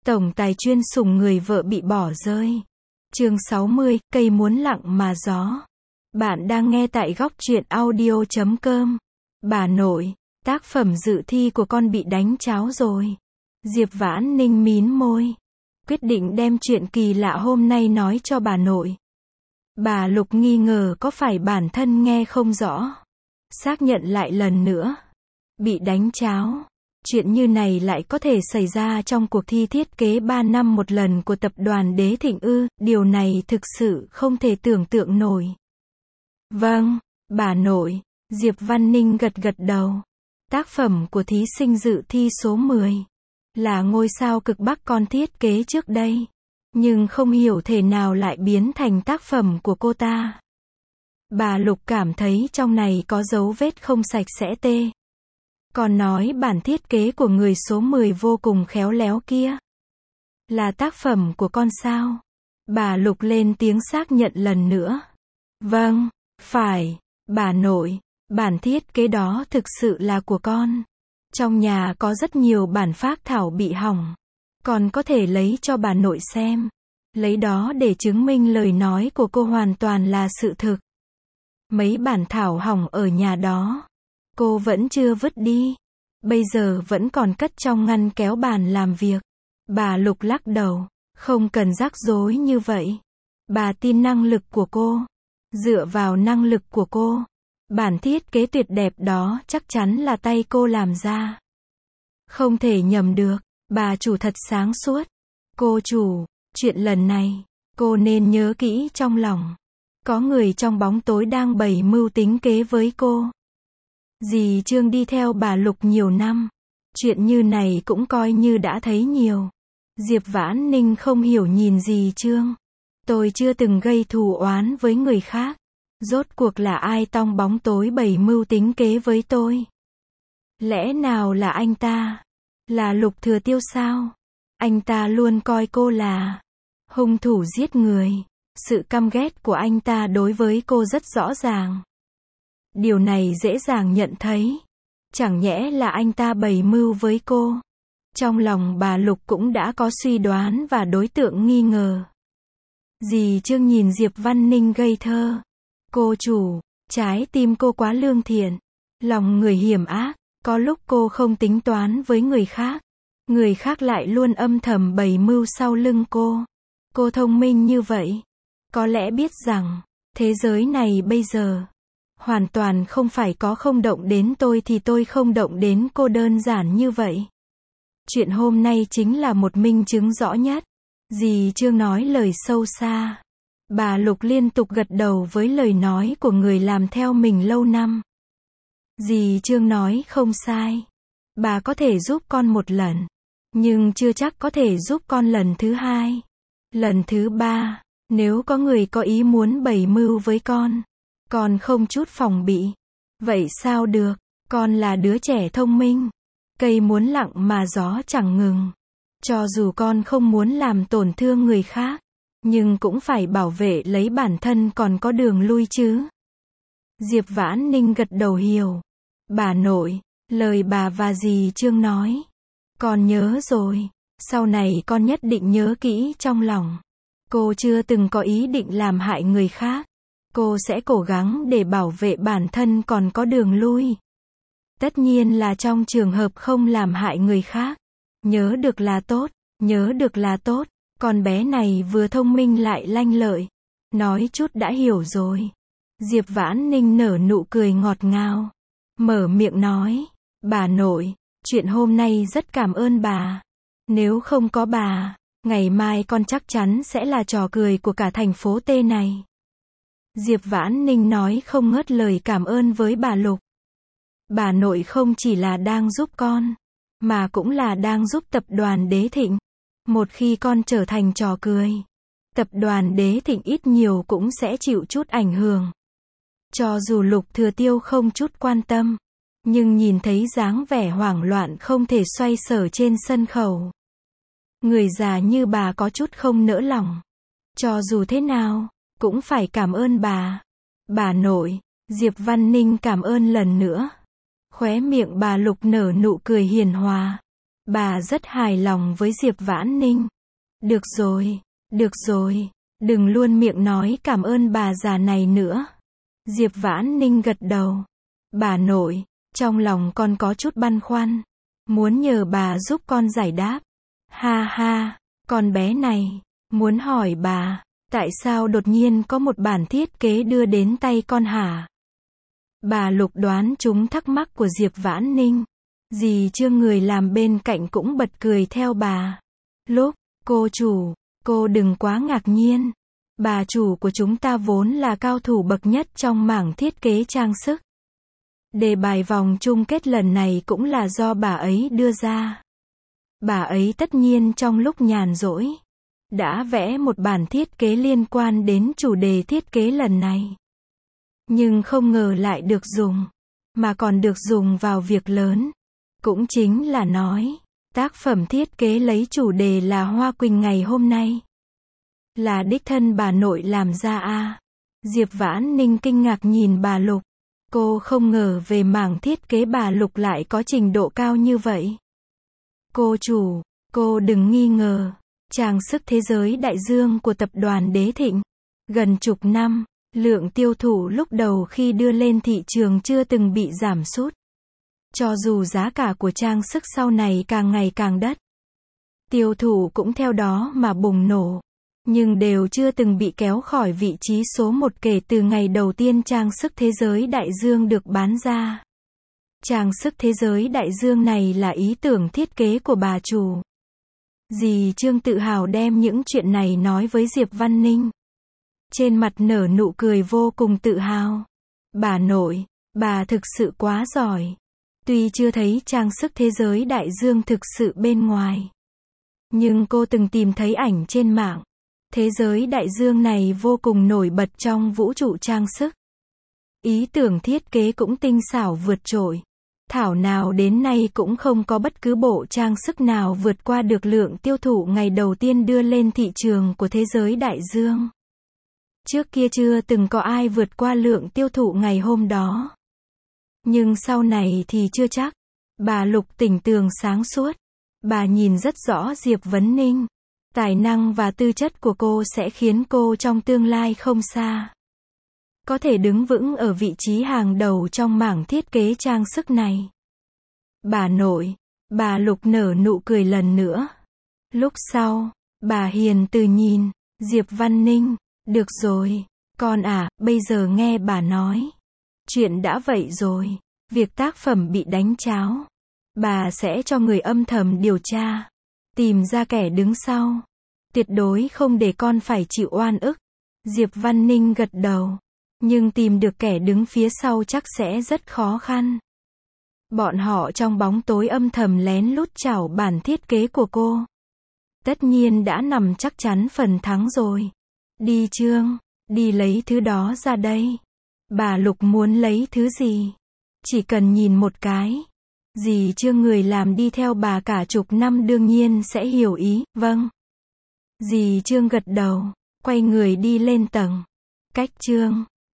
Tổng tài chuyên sủng người vợ bị bỏ rơi. Chương 60, cây muốn lặng mà gió. Bạn đang nghe tại góc truyện audio.com. Bà nội, tác phẩm dự thi của con bị đánh tráo rồi. Diệp Vãn Ninh mím môi, quyết định đem chuyện kỳ lạ hôm nay nói cho bà nội. Bà Lục nghi ngờ có phải bản thân nghe không rõ. Xác nhận lại lần nữa. Bị đánh tráo. Chuyện như này lại có thể xảy ra trong cuộc thi thiết kế 3 năm một lần của tập đoàn Đế Thịnh ư, điều này thực sự không thể tưởng tượng nổi. Vâng, bà nội, Diệp Văn Ninh gật gật đầu. Tác phẩm của thí sinh dự thi số 10 là ngôi sao cực Bắc con thiết kế trước đây, nhưng không hiểu thể nào lại biến thành tác phẩm của cô ta. Bà Lục cảm thấy trong này có dấu vết không sạch sẽ tê. Còn nói bản thiết kế của người số 10 vô cùng khéo léo kia là tác phẩm của con sao? Bà Lục lên tiếng xác nhận lần nữa. Vâng, phải, bà nội, bản thiết kế đó thực sự là của con. Trong nhà có rất nhiều bản phác thảo bị hỏng. Con có thể lấy cho bà nội xem. Lấy đó để chứng minh lời nói của cô hoàn toàn là sự thực. Mấy bản thảo hỏng ở nhà đó, cô vẫn chưa vứt đi. Bây giờ vẫn còn cất trong ngăn kéo bàn làm việc. Bà Lục lắc đầu. Không cần rắc rối như vậy. Bà tin năng lực của cô. Dựa vào năng lực của cô, bản thiết kế tuyệt đẹp đó chắc chắn là tay cô làm ra. Không thể nhầm được. Bà chủ thật sáng suốt. Cô chủ, chuyện lần này, cô nên nhớ kỹ trong lòng. Có người trong bóng tối đang bày mưu tính kế với cô. Dì Trương đi theo bà Lục nhiều năm. Chuyện như này cũng coi như đã thấy nhiều. Diệp Vãn Ninh không hiểu nhìn dì Trương. Tôi chưa từng gây thù oán với người khác. Rốt cuộc là ai trong bóng tối bày mưu tính kế với tôi? Lẽ nào là anh ta? Là Lục Thừa Tiêu sao? Anh ta luôn coi cô là hung thủ giết người. Sự căm ghét của anh ta đối với cô rất rõ ràng. Điều này dễ dàng nhận thấy. Chẳng nhẽ là anh ta bày mưu với cô? Trong lòng bà Lục cũng đã có suy đoán và đối tượng nghi ngờ. Dì Trương nhìn Diệp Văn Ninh ngây thơ. Cô chủ, trái tim cô quá lương thiện. Lòng người hiểm ác. Có lúc cô không tính toán với người khác. Người khác lại luôn âm thầm bày mưu sau lưng cô. Cô thông minh như vậy. Có lẽ biết rằng, thế giới này bây giờ hoàn toàn không phải có không động đến tôi thì tôi không động đến cô đơn giản như vậy. Chuyện hôm nay chính là một minh chứng rõ nhất. Dì Trương nói lời sâu xa. Bà Lục liên tục gật đầu với lời nói của người làm theo mình lâu năm. Dì Trương nói không sai. Bà có thể giúp con một lần, nhưng chưa chắc có thể giúp con lần thứ hai, lần thứ ba. Nếu có người có ý muốn bày mưu với con không chút phòng bị. Vậy sao được? Con là đứa trẻ thông minh. Cây muốn lặng mà gió chẳng ngừng. Cho dù con không muốn làm tổn thương người khác, nhưng cũng phải bảo vệ lấy bản thân còn có đường lui chứ. Diệp Vãn Ninh gật đầu hiểu. Bà nội, lời bà và dì Trương nói, con nhớ rồi. Sau này con nhất định nhớ kỹ trong lòng. Cô chưa từng có ý định làm hại người khác. Cô sẽ cố gắng để bảo vệ bản thân còn có đường lui. Tất nhiên là trong trường hợp không làm hại người khác. Nhớ được là tốt, nhớ được là tốt. Con bé này vừa thông minh lại lanh lợi. Nói chút đã hiểu rồi. Diệp Vãn Ninh nở nụ cười ngọt ngào. Mở miệng nói. Bà nội, chuyện hôm nay rất cảm ơn bà. Nếu không có bà, ngày mai con chắc chắn sẽ là trò cười của cả thành phố T này. Diệp Vãn Ninh nói không ngớt lời cảm ơn với bà Lục. Bà nội không chỉ là đang giúp con, mà cũng là đang giúp tập đoàn Đế Thịnh. Một khi con trở thành trò cười, tập đoàn Đế Thịnh ít nhiều cũng sẽ chịu chút ảnh hưởng. Cho dù Lục Thừa Tiêu không chút quan tâm, nhưng nhìn thấy dáng vẻ hoảng loạn không thể xoay sở trên sân khấu. Người già như bà có chút không nỡ lòng. Cho dù thế nào, cũng phải cảm ơn bà. Bà nội, Diệp Văn Ninh cảm ơn lần nữa. Khóe miệng bà Lục nở nụ cười hiền hòa. Bà rất hài lòng với Diệp Vãn Ninh. Được rồi, đừng luôn miệng nói cảm ơn bà già này nữa. Diệp Vãn Ninh gật đầu. Bà nội, trong lòng con có chút băn khoăn. Muốn nhờ bà giúp con giải đáp. Ha ha, con bé này, muốn hỏi bà, tại sao đột nhiên có một bản thiết kế đưa đến tay con hả? Bà Lục đoán trúng thắc mắc của Diệp Vãn Ninh. Dì Trương người làm bên cạnh cũng bật cười theo bà. Lúc, cô chủ, cô đừng quá ngạc nhiên. Bà chủ của chúng ta vốn là cao thủ bậc nhất trong mảng thiết kế trang sức. Đề bài vòng chung kết lần này cũng là do bà ấy đưa ra. Bà ấy tất nhiên trong lúc nhàn rỗi, đã vẽ một bản thiết kế liên quan đến chủ đề thiết kế lần này. Nhưng không ngờ lại được dùng, mà còn được dùng vào việc lớn. Cũng chính là nói, tác phẩm thiết kế lấy chủ đề là Hoa Quỳnh ngày hôm nay. Là đích thân bà nội làm ra à? Diệp Vãn Ninh kinh ngạc nhìn bà Lục. Cô không ngờ về mảng thiết kế bà Lục lại có trình độ cao như vậy. Cô chủ, cô đừng nghi ngờ. Trang sức thế giới đại dương của tập đoàn Đế Thịnh. Gần chục năm, lượng tiêu thụ lúc đầu khi đưa lên thị trường chưa từng bị giảm sút. Cho dù giá cả của trang sức sau này càng ngày càng đắt, tiêu thụ cũng theo đó mà bùng nổ. Nhưng đều chưa từng bị kéo khỏi vị trí số 1 kể từ ngày đầu tiên trang sức thế giới đại dương được bán ra. Trang sức thế giới đại dương này là ý tưởng thiết kế của bà chủ. Dì Trương tự hào đem những chuyện này nói với Diệp Văn Ninh. Trên mặt nở nụ cười vô cùng tự hào. Bà nội, bà thực sự quá giỏi. Tuy chưa thấy trang sức thế giới đại dương thực sự bên ngoài, nhưng cô từng tìm thấy ảnh trên mạng. Thế giới đại dương này vô cùng nổi bật trong vũ trụ trang sức. Ý tưởng thiết kế cũng tinh xảo vượt trội. Thảo nào đến nay cũng không có bất cứ bộ trang sức nào vượt qua được lượng tiêu thụ ngày đầu tiên đưa lên thị trường của thế giới đại dương. Trước kia chưa từng có ai vượt qua lượng tiêu thụ ngày hôm đó. Nhưng sau này thì chưa chắc. Bà Lục tỉnh tường sáng suốt. Bà nhìn rất rõ Diệp Vấn Ninh. Tài năng và tư chất của cô sẽ khiến cô trong tương lai không xa có thể đứng vững ở vị trí hàng đầu trong mảng thiết kế trang sức này. Bà nội, bà Lục nở nụ cười lần nữa. Lúc sau, bà hiền từ nhìn Diệp Văn Ninh. Được rồi, con à, bây giờ nghe bà nói. Chuyện đã vậy rồi, việc tác phẩm bị đánh tráo, bà sẽ cho người âm thầm điều tra, tìm ra kẻ đứng sau. Tuyệt đối không để con phải chịu oan ức. Diệp Văn Ninh gật đầu. Nhưng tìm được kẻ đứng phía sau chắc sẽ rất khó khăn. Bọn họ trong bóng tối âm thầm lén lút trảo bản thiết kế của cô. Tất nhiên đã nằm chắc chắn phần thắng rồi. Đi Trương, đi lấy thứ đó ra đây. Bà Lục muốn lấy thứ gì? Chỉ cần nhìn một cái. Dì Trương người làm đi theo bà cả chục năm đương nhiên sẽ hiểu ý. Vâng. Dì Trương gật đầu, quay người đi lên tầng. Cách Trương